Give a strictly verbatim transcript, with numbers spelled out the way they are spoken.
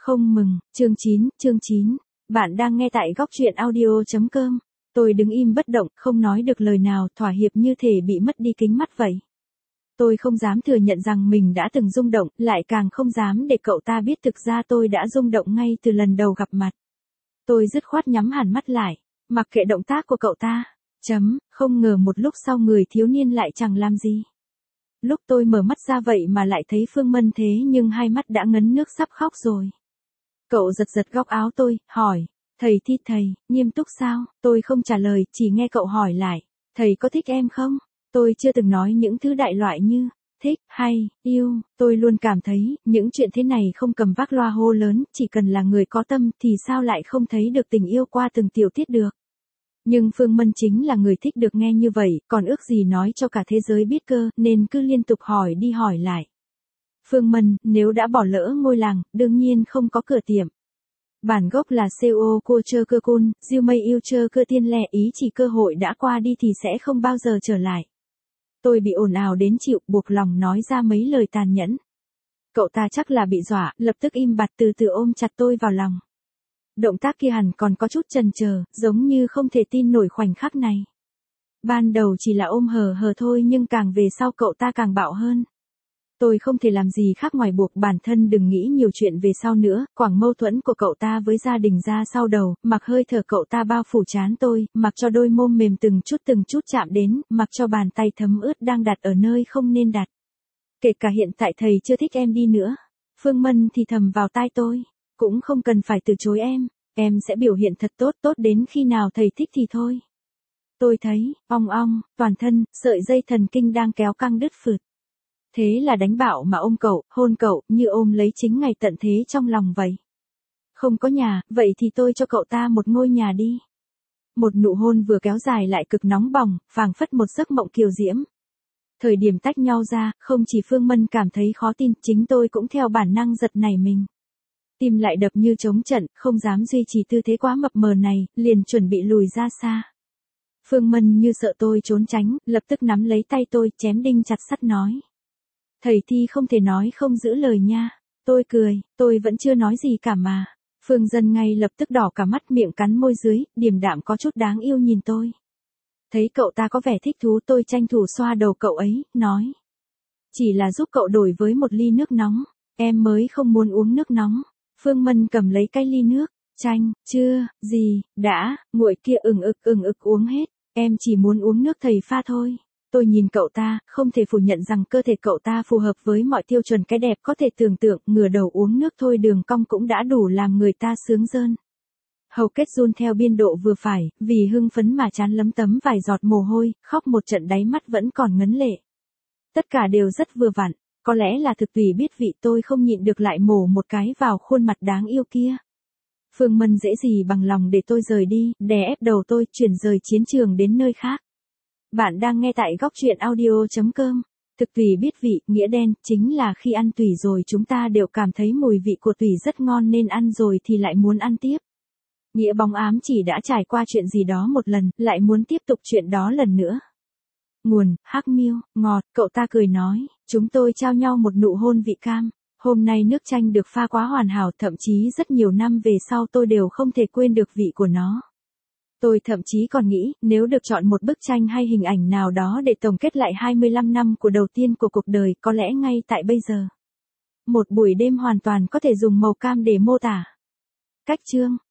Không mừng, chương chín, chương chín. Bạn đang nghe tại góc truyện audio chấm com. Tôi đứng im bất động, không nói được lời nào, thỏa hiệp như thể bị mất đi kính mắt vậy. Tôi không dám thừa nhận rằng mình đã từng rung động, lại càng không dám để cậu ta biết thực ra tôi đã rung động ngay từ lần đầu gặp mặt. Tôi dứt khoát nhắm hẳn mắt lại, mặc kệ động tác của cậu ta. Chấm, không ngờ một lúc sau người thiếu niên lại chẳng làm gì. Lúc tôi mở mắt ra vậy mà lại thấy Phương Mân thế nhưng hai mắt đã ngấn nước sắp khóc rồi. Cậu giật giật góc áo tôi, hỏi, thầy Thi thầy, nghiêm túc sao? Tôi không trả lời, chỉ nghe cậu hỏi lại, thầy có thích em không? Tôi chưa từng nói những thứ đại loại như, thích, hay, yêu, tôi luôn cảm thấy, những chuyện thế này không cầm vác loa hô lớn, chỉ cần là người có tâm thì sao lại không thấy được tình yêu qua từng tiểu tiết được. Nhưng Phương Mân chính là người thích được nghe như vậy, còn ước gì nói cho cả thế giới biết cơ, nên cứ liên tục hỏi đi hỏi lại. Phương Mân, nếu đã bỏ lỡ ngôi làng, đương nhiên không có cửa tiệm. Bản gốc là co cô chơ cơ cun, diêu mây yêu chơ cơ tiên lẻ, ý chỉ cơ hội đã qua đi thì sẽ không bao giờ trở lại. Tôi bị ồn ào đến chịu, buộc lòng nói ra mấy lời tàn nhẫn. Cậu ta chắc là bị dọa, lập tức im bặt từ từ ôm chặt tôi vào lòng. Động tác kia hẳn còn có chút chần chờ, giống như không thể tin nổi khoảnh khắc này. Ban đầu chỉ là ôm hờ hờ thôi nhưng càng về sau cậu ta càng bạo hơn. Tôi không thể làm gì khác ngoài buộc bản thân đừng nghĩ nhiều chuyện về sau nữa, quảng mâu thuẫn của cậu ta với gia đình ra sau đầu, mặc hơi thở cậu ta bao phủ trán tôi, mặc cho đôi môi mềm từng chút từng chút chạm đến, mặc cho bàn tay thấm ướt đang đặt ở nơi không nên đặt. Kể cả hiện tại thầy chưa thích em đi nữa. Phương Mân thì thầm vào tai tôi, cũng không cần phải từ chối em, em sẽ biểu hiện thật tốt tốt đến khi nào thầy thích thì thôi. Tôi thấy, ong ong, toàn thân, sợi dây thần kinh đang kéo căng đứt phượt. Thế là đánh bạo mà ôm cậu, hôn cậu, như ôm lấy chính ngày tận thế trong lòng vậy. Không có nhà, vậy thì tôi cho cậu ta một ngôi nhà đi. Một nụ hôn vừa kéo dài lại cực nóng bỏng, phảng phất một giấc mộng kiều diễm. Thời điểm tách nhau ra, không chỉ Phương Mân cảm thấy khó tin, chính tôi cũng theo bản năng giật nảy mình. Tim lại đập như trống trận, không dám duy trì tư thế quá mập mờ này, liền chuẩn bị lùi ra xa. Phương Mân như sợ tôi trốn tránh, lập tức nắm lấy tay tôi, chém đinh chặt sắt nói. Thầy Thi không thể nói không giữ lời nha. Tôi cười, tôi vẫn chưa nói gì cả mà. Phương Dân ngay lập tức đỏ cả mắt, miệng cắn môi dưới, điềm đạm có chút đáng yêu nhìn tôi. Thấy cậu ta có vẻ thích thú, tôi tranh thủ xoa đầu cậu ấy, nói. Chỉ là giúp cậu đổi với một ly nước nóng, em mới không muốn uống nước nóng. Phương Mân cầm lấy cái ly nước, chanh, chưa, gì, đã, nguội kia ừng ực ừng ực uống hết, em chỉ muốn uống nước thầy pha thôi. Tôi nhìn cậu ta, không thể phủ nhận rằng cơ thể cậu ta phù hợp với mọi tiêu chuẩn cái đẹp có thể tưởng tượng, ngửa đầu uống nước thôi đường cong cũng đã đủ làm người ta sướng rơn. Hầu kết run theo biên độ vừa phải, vì hưng phấn mà trán lấm tấm vài giọt mồ hôi, khóc một trận đáy mắt vẫn còn ngấn lệ. Tất cả đều rất vừa vặn, có lẽ là thực tùy biết vị tôi không nhịn được lại mổ một cái vào khuôn mặt đáng yêu kia. Phương Mân dễ gì bằng lòng để tôi rời đi, đè ép đầu tôi chuyển rời chiến trường đến nơi khác. Bạn đang nghe tại góc truyện audio chấm com. Thực tùy biết vị, nghĩa đen, chính là khi ăn tùy rồi chúng ta đều cảm thấy mùi vị của tùy rất ngon nên ăn rồi thì lại muốn ăn tiếp. Nghĩa bóng ám chỉ đã trải qua chuyện gì đó một lần, lại muốn tiếp tục chuyện đó lần nữa. Nguồn, Hắc Miêu, ngọt, cậu ta cười nói, chúng tôi trao nhau một nụ hôn vị cam. Hôm nay nước chanh được pha quá hoàn hảo, thậm chí rất nhiều năm về sau tôi đều không thể quên được vị của nó. Tôi thậm chí còn nghĩ, nếu được chọn một bức tranh hay hình ảnh nào đó để tổng kết lại hai mươi lăm năm của đầu tiên của cuộc đời, có lẽ ngay tại bây giờ. Một buổi đêm hoàn toàn có thể dùng màu cam để mô tả. Cách chương